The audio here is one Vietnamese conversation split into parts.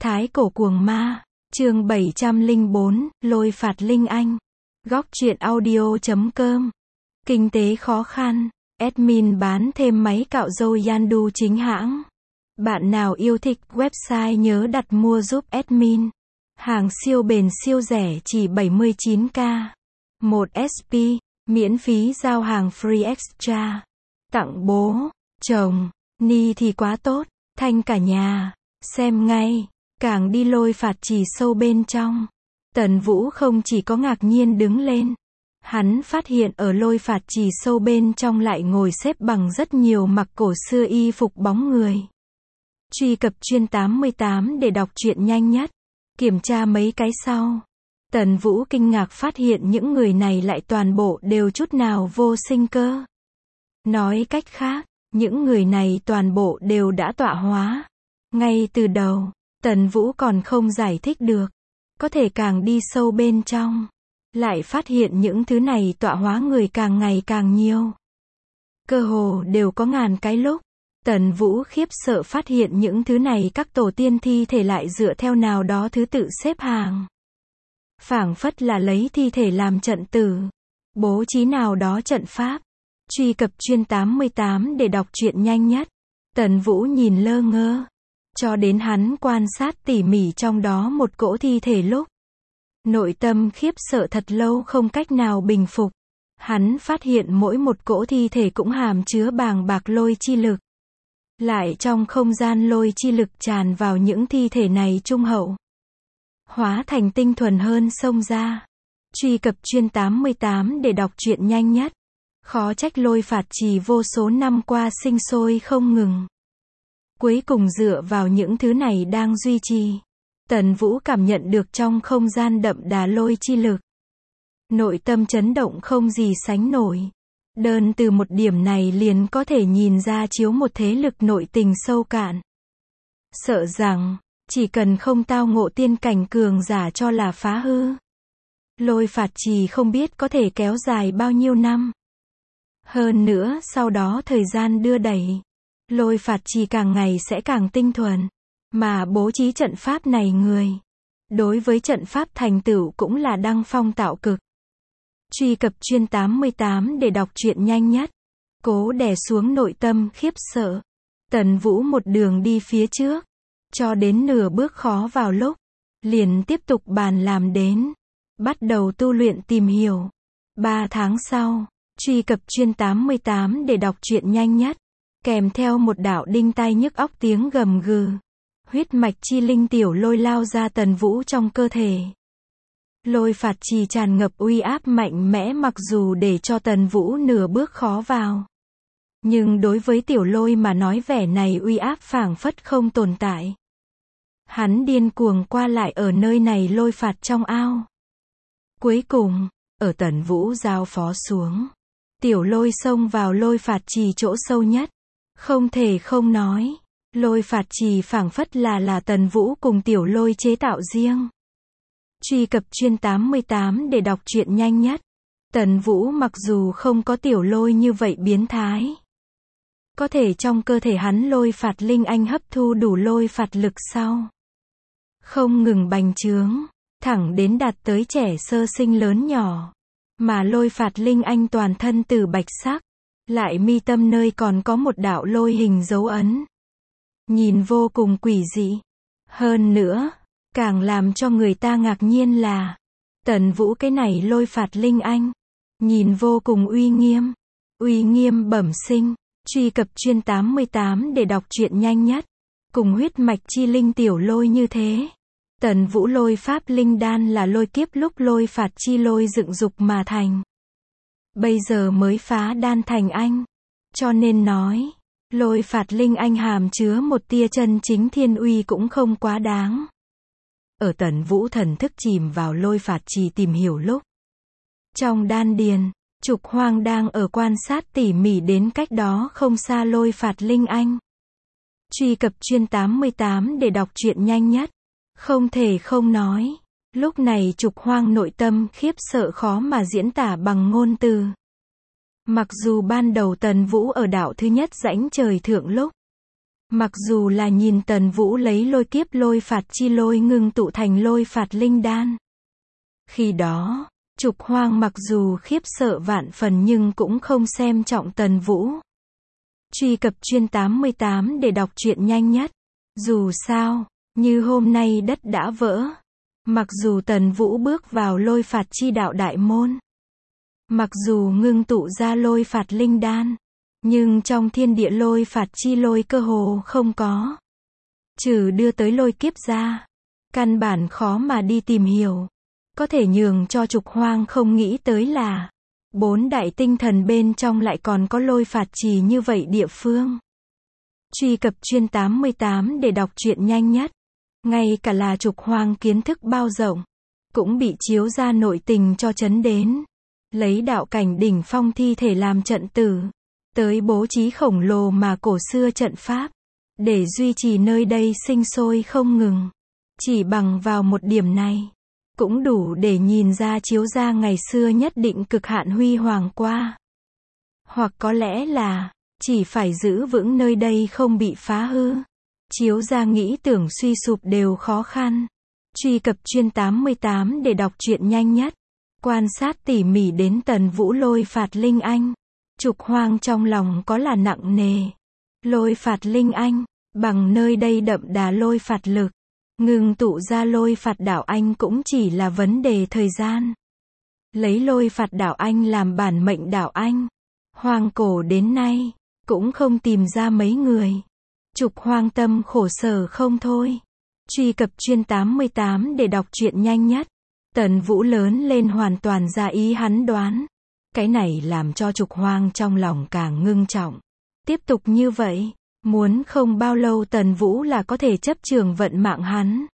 Thái cổ cuồng ma, chương 704, lôi phạt Linh Anh. Góc truyện audio.com. Kinh tế khó khăn, admin bán thêm máy cạo râu Yandu chính hãng. Bạn nào yêu thích website nhớ đặt mua giúp admin. Hàng siêu bền siêu rẻ chỉ 79k. 1 SP, miễn phí giao hàng free extra. Tặng bố, chồng, ni thì quá tốt, thanh cả nhà. Xem ngay, càng đi lôi phạt chỉ sâu bên trong. Tần Vũ không chỉ có ngạc nhiên đứng lên. Hắn phát hiện ở lôi phạt chỉ sâu bên trong lại ngồi xếp bằng rất nhiều mặc cổ xưa y phục bóng người. Truy cập chuyên 88 để đọc truyện nhanh nhất. Kiểm tra mấy cái sau. Tần Vũ kinh ngạc phát hiện những người này lại toàn bộ đều chút nào vô sinh cơ. Nói cách khác, những người này toàn bộ đều đã tọa hóa. Ngay từ đầu, Tần Vũ còn không giải thích được. Có thể càng đi sâu bên trong, lại phát hiện những thứ này tọa hóa người càng ngày càng nhiều. Cơ hồ đều có ngàn cái lúc. Tần Vũ khiếp sợ phát hiện những thứ này các tổ tiên thi thể lại dựa theo nào đó thứ tự xếp hàng. Phảng phất là lấy thi thể làm trận tử, bố trí nào đó trận pháp. Truy cập chuyên 88 để đọc truyện nhanh nhất. Tần Vũ nhìn lơ ngơ, cho đến hắn quan sát tỉ mỉ trong đó một cỗ thi thể lúc. Nội tâm khiếp sợ thật lâu không cách nào bình phục. Hắn phát hiện mỗi một cỗ thi thể cũng hàm chứa bàng bạc lôi chi lực. Lại trong không gian lôi chi lực tràn vào những thi thể này trung hậu. Hóa thành tinh thuần hơn xông ra. Truy cập chuyên 88 để đọc truyện nhanh nhất. Khó trách lôi phạt trì vô số năm qua sinh sôi không ngừng. Cuối cùng dựa vào những thứ này đang duy trì. Tần Vũ cảm nhận được trong không gian đậm đà lôi chi lực. Nội tâm chấn động không gì sánh nổi. Đơn từ một điểm này liền có thể nhìn ra chiếu một thế lực nội tình sâu cạn. Sợ rằng, chỉ cần không tao ngộ tiên cảnh cường giả cho là phá hư. Lôi phạt trì không biết có thể kéo dài bao nhiêu năm. Hơn nữa sau đó thời gian đưa đẩy. Lôi phạt trì càng ngày sẽ càng tinh thuần. Mà bố trí trận pháp này người. Đối với trận pháp thành tựu cũng là đăng phong tạo cực. Truy cập chuyên 88 để đọc truyện nhanh nhất. Cố đè xuống nội tâm khiếp sợ. Tần Vũ một đường đi phía trước. Cho đến nửa bước khó vào lúc. Liền tiếp tục bàn làm đến. Bắt đầu tu luyện tìm hiểu. 3 tháng sau. Truy cập chuyên 88 để đọc truyện nhanh nhất. Kèm theo một đạo đinh tai nhức óc tiếng gầm gừ. Huyết mạch chi linh tiểu lôi lao ra Tần Vũ trong cơ thể. Lôi phạt trì tràn ngập uy áp mạnh mẽ mặc dù để cho Tần Vũ nửa bước khó vào. Nhưng đối với tiểu lôi mà nói vẻ này uy áp phảng phất không tồn tại. Hắn điên cuồng qua lại ở nơi này lôi phạt trong ao. Cuối cùng, ở Tần Vũ giao phó xuống. Tiểu lôi xông vào lôi phạt trì chỗ sâu nhất. Không thể không nói. Lôi phạt trì phảng phất là Tần Vũ cùng tiểu lôi chế tạo riêng. Truy cập chuyên 88 để đọc truyện nhanh nhất. Tần Vũ mặc dù không có tiểu lôi như vậy biến thái. Có thể trong cơ thể hắn lôi phạt Linh Anh hấp thu đủ lôi phạt lực sau. Không ngừng bành trướng. Thẳng đến đạt tới trẻ sơ sinh lớn nhỏ. Mà lôi phạt Linh Anh toàn thân từ bạch sắc. Lại mi tâm nơi còn có một đạo lôi hình dấu ấn. Nhìn vô cùng quỷ dị. Hơn nữa, càng làm cho người ta ngạc nhiên là Tần Vũ cái này lôi phạt Linh Anh. Nhìn vô cùng uy nghiêm. Uy nghiêm bẩm sinh. Truy cập chuyên 88 để đọc truyện nhanh nhất. Cùng huyết mạch chi linh tiểu lôi như thế. Tần Vũ lôi pháp linh đan là lôi kiếp lúc lôi phạt chi lôi dựng dục mà thành. Bây giờ mới phá đan thành anh. Cho nên nói, lôi phạt Linh Anh hàm chứa một tia chân chính thiên uy cũng không quá đáng. Ở Tần Vũ thần thức chìm vào lôi phạt trì tìm hiểu lúc. Trong đan điền, Trục Hoang đang ở quan sát tỉ mỉ đến cách đó không xa lôi phạt Linh Anh. Truy cập chuyên 88 để đọc truyện nhanh nhất. Không thể không nói. Lúc này Trục Hoang nội tâm khiếp sợ khó mà diễn tả bằng ngôn từ. Mặc dù ban đầu Tần Vũ ở đạo thứ nhất rãnh trời thượng lúc. Mặc dù là nhìn Tần Vũ lấy lôi kiếp lôi phạt chi lôi ngưng tụ thành lôi phạt linh đan. Khi đó, Trục Hoang mặc dù khiếp sợ vạn phần nhưng cũng không xem trọng Tần Vũ. Truy cập chuyên 88 để đọc truyện nhanh nhất. Dù sao, như hôm nay đất đã vỡ. Mặc dù Tần Vũ bước vào lôi phạt chi đạo đại môn. Mặc dù ngưng tụ ra lôi phạt linh đan. Nhưng trong thiên địa lôi phạt chi lôi cơ hồ không có. Trừ đưa tới lôi kiếp ra. Căn bản khó mà đi tìm hiểu. Có thể nhường cho Trục Hoang không nghĩ tới là 4 đại tinh thần bên trong lại còn có lôi phạt trì như vậy địa phương. Truy cập chuyên 88 để đọc truyện nhanh nhất. Ngay cả là Trục Hoang kiến thức bao rộng, cũng bị chiếu ra nội tình cho chấn đến. Lấy đạo cảnh đỉnh phong thi thể làm trận tử. Tới bố trí khổng lồ mà cổ xưa trận pháp. Để duy trì nơi đây sinh sôi không ngừng. Chỉ bằng vào một điểm này. Cũng đủ để nhìn ra chiếu ra ngày xưa nhất định cực hạn huy hoàng qua. Hoặc có lẽ là, chỉ phải giữ vững nơi đây không bị phá hư. Chiếu ra nghĩ tưởng suy sụp đều khó khăn. Truy cập chuyên 88 để đọc truyện nhanh nhất. Quan sát tỉ mỉ đến Tần Vũ lôi phạt linh anh. Trục Hoang trong lòng có là nặng nề. Lôi phạt linh anh, bằng nơi đây đậm đà lôi phạt lực. Ngưng tụ ra lôi phạt đạo anh cũng chỉ là vấn đề thời gian. Lấy lôi phạt đạo anh làm bản mệnh đạo anh. Hoang cổ đến nay, cũng không tìm ra mấy người. Trục Hoang tâm khổ sở không thôi. Truy cập chuyên 88 để đọc truyện nhanh nhất. Tần Vũ lớn lên hoàn toàn ra ý hắn đoán. Cái này làm cho Trục Hoang trong lòng càng ngưng trọng. Tiếp tục như vậy, muốn không bao lâu Tần Vũ là có thể chấp trường vận mạng hắn.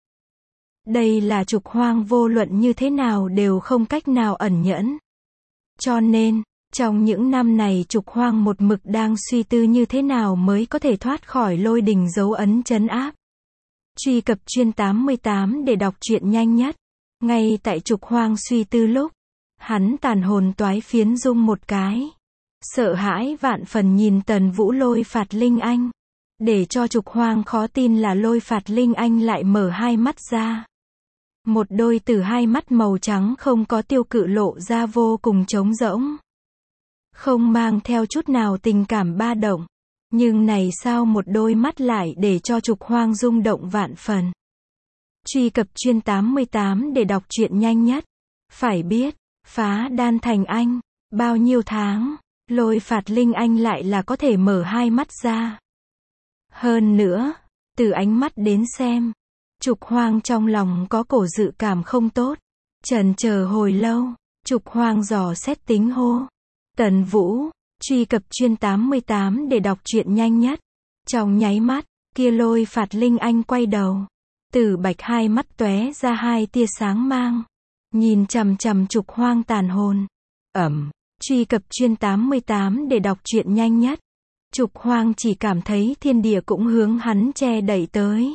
Đây là Trục Hoang vô luận như thế nào đều không cách nào ẩn nhẫn. Cho nên, trong những năm này Trục Hoang một mực đang suy tư như thế nào mới có thể thoát khỏi lôi đình dấu ấn trấn áp. Truy cập chuyên 88 để đọc truyện nhanh nhất. Ngay tại Trục Hoang suy tư lúc, hắn tàn hồn toái phiến rung một cái. Sợ hãi vạn phần nhìn Tần Vũ lôi phạt linh anh. Để cho Trục Hoang khó tin là lôi phạt linh anh lại mở hai mắt ra. Một đôi từ hai mắt màu trắng không có tiêu cự lộ ra vô cùng trống rỗng. Không mang theo chút nào tình cảm ba động. Nhưng này sao một đôi mắt lại để cho Trục Hoang rung động vạn phần. Truy cập chuyên 88 để đọc truyện nhanh nhất. Phải biết, phá đan thành anh, bao nhiêu tháng, lôi phạt linh anh lại là có thể mở hai mắt ra. Hơn nữa, từ ánh mắt đến xem, Trục Hoang trong lòng có cổ dự cảm không tốt. Chần chờ hồi lâu, Trục Hoang dò xét tính hô. Tần Vũ, truy cập chuyên 88 để đọc truyện nhanh nhất. Trong nháy mắt, kia lôi phạt linh anh quay đầu. Tử bạch hai mắt tóe ra hai tia sáng mang. Nhìn chằm chằm Trục Hoang tàn hồn. Truy cập chuyên 88 để đọc truyện nhanh nhất. Trục Hoang chỉ cảm thấy thiên địa cũng hướng hắn che đẩy tới.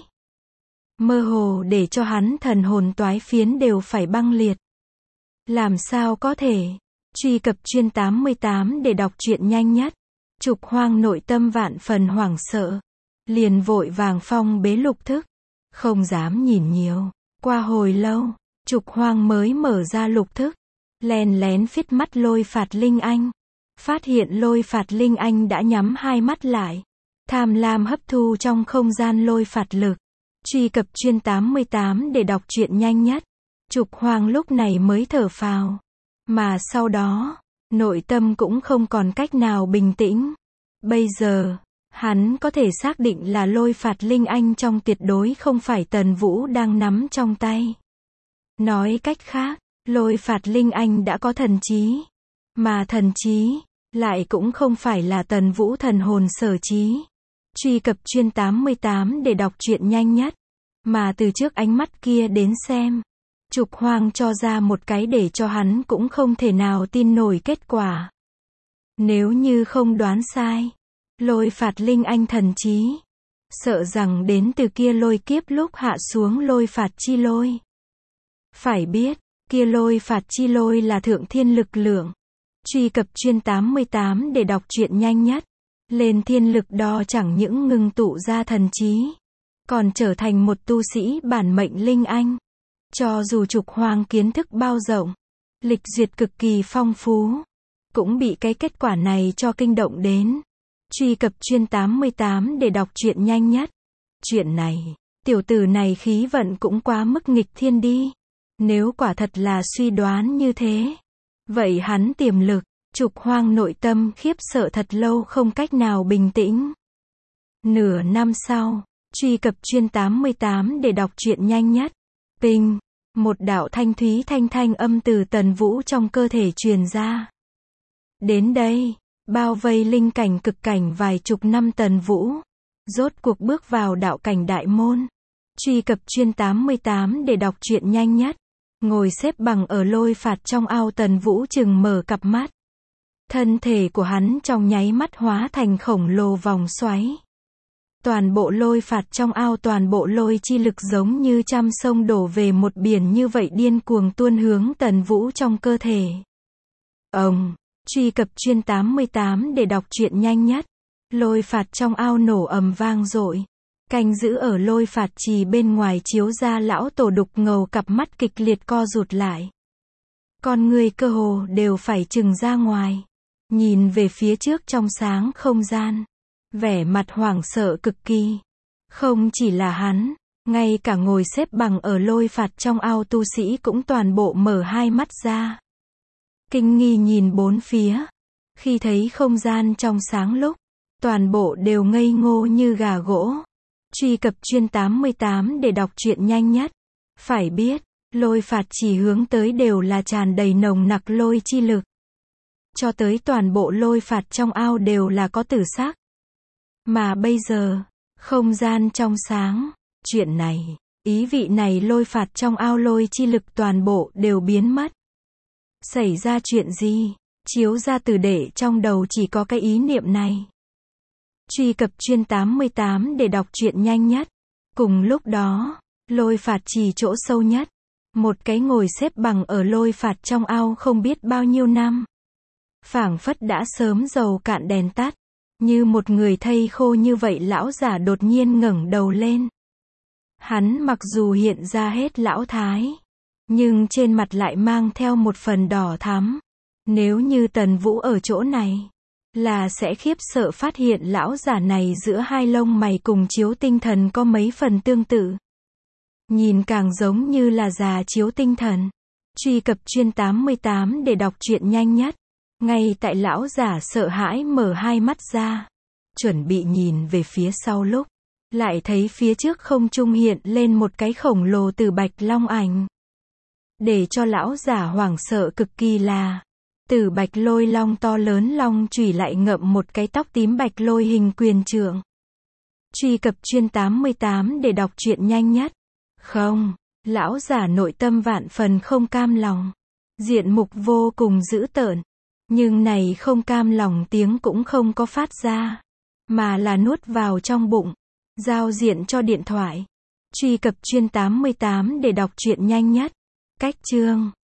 Mơ hồ để cho hắn thần hồn toái phiến đều phải băng liệt. Làm sao có thể? Truy cập chuyên 88 để đọc truyện nhanh nhất. Trục Hoang nội tâm vạn phần hoảng sợ. Liền vội vàng phong bế lục thức. Không dám nhìn nhiều. Qua hồi lâu, Trục Hoang mới mở ra lục thức. Len lén phiết mắt lôi phạt linh anh. Phát hiện lôi phạt linh anh đã nhắm hai mắt lại. Tham lam hấp thu trong không gian lôi phạt lực. Truy cập chuyên 88 để đọc truyện nhanh nhất. Trục Hoang lúc này mới thở phào. Mà sau đó, nội tâm cũng không còn cách nào bình tĩnh. Bây giờ, hắn có thể xác định là lôi phạt linh anh trong tuyệt đối không phải Tần Vũ đang nắm trong tay. Nói cách khác, lôi phạt linh anh đã có thần trí. Mà thần trí, lại cũng không phải là Tần Vũ thần hồn sở trí. Truy cập chuyên 88 để đọc truyện nhanh nhất. Mà từ trước ánh mắt kia đến xem, Trục Hoang cho ra một cái để cho hắn cũng không thể nào tin nổi kết quả. Nếu như không đoán sai, lôi phạt linh anh thần trí, sợ rằng đến từ kia lôi kiếp lúc hạ xuống lôi phạt chi lôi. Phải biết, kia lôi phạt chi lôi là thượng thiên lực lượng. Truy cập chuyên 88 để đọc truyện nhanh nhất. Lên thiên lực đo chẳng những ngưng tụ ra thần trí, còn trở thành một tu sĩ bản mệnh linh anh. Cho dù Trục Hoang kiến thức bao rộng, lịch duyệt cực kỳ phong phú, cũng bị cái kết quả này cho kinh động đến. Truy cập chuyên 88 để đọc truyện nhanh nhất. Chuyện này, tiểu tử này khí vận cũng quá mức nghịch thiên đi. Nếu quả thật là suy đoán như thế, vậy hắn tiềm lực, Trục Hoang nội tâm khiếp sợ thật lâu không cách nào bình tĩnh. Nửa năm sau, truy cập chuyên 88 để đọc truyện nhanh nhất. Ping, một đạo thanh thúy thanh âm từ Tần Vũ trong cơ thể truyền ra. Đến đây, bao vây linh cảnh cực cảnh vài chục năm Tần Vũ, rốt cuộc bước vào đạo cảnh đại môn. Truy cập chuyên 88 để đọc truyện nhanh nhất. Ngồi xếp bằng ở lôi phạt trong ao, Tần Vũ chừng mở cặp mắt. Thân thể của hắn trong nháy mắt hóa thành khổng lồ vòng xoáy. Toàn bộ lôi phạt trong ao, toàn bộ lôi chi lực giống như trăm sông đổ về một biển như vậy điên cuồng tuôn hướng Tần Vũ trong cơ thể. Truy cập chuyên 88 để đọc truyện nhanh nhất. Lôi phạt trong ao nổ ầm vang dội. Canh giữ ở lôi phạt trì bên ngoài chiếu ra lão tổ Đục Ngầu cặp mắt kịch liệt co rụt lại. Con người cơ hồ đều phải trừng ra ngoài. Nhìn về phía trước trong sáng không gian. Vẻ mặt hoảng sợ cực kỳ. Không chỉ là hắn, ngay cả ngồi xếp bằng ở lôi phạt trong ao tu sĩ cũng toàn bộ mở hai mắt ra. Kinh nghi nhìn bốn phía. Khi thấy không gian trong sáng lúc, toàn bộ đều ngây ngô như gà gỗ. Truy cập chuyên 88 để đọc truyện nhanh nhất. Phải biết, lôi phạt chỉ hướng tới đều là tràn đầy nồng nặc lôi chi lực. Cho tới toàn bộ lôi phạt trong ao đều là có tử sắc. Mà bây giờ, không gian trong sáng, chuyện này, ý vị này lôi phạt trong ao lôi chi lực toàn bộ đều biến mất. Xảy ra chuyện gì? Chiếu ra từ để trong đầu chỉ có cái ý niệm này. Truy cập chuyên 88 để đọc truyện nhanh nhất. Cùng lúc đó, lôi phạt trì chỗ sâu nhất. Một cái ngồi xếp bằng ở lôi phạt trong ao không biết bao nhiêu năm. Phảng phất đã sớm dầu cạn đèn tắt. Như một người thây khô như vậy lão giả đột nhiên ngẩng đầu lên. Hắn mặc dù hiện ra hết lão thái, nhưng trên mặt lại mang theo một phần đỏ thắm. Nếu như Tần Vũ ở chỗ này, là sẽ khiếp sợ phát hiện lão giả này giữa hai lông mày cùng chiếu tinh thần có mấy phần tương tự. Nhìn càng giống như là già chiếu tinh thần. Truy cập chuyên 88 để đọc truyện nhanh nhất. Ngay tại lão giả sợ hãi mở hai mắt ra, chuẩn bị nhìn về phía sau lúc, lại thấy phía trước không trung hiện lên một cái khổng lồ Tử Bạch Long ảnh. Để cho lão giả hoảng sợ cực kỳ là, Tử Bạch Lôi Long to lớn long chùy lại ngậm một cái tóc tím bạch lôi hình quyền trượng. Truy cập chuyên 88 để đọc truyện nhanh nhất. Không, lão giả nội tâm vạn phần không cam lòng. Diện mục vô cùng dữ tợn. Nhưng này không cam lòng tiếng cũng không có phát ra, mà là nuốt vào trong bụng. Giao diện cho điện thoại. Truy cập chuyên 88 để đọc truyện nhanh nhất. Cách chương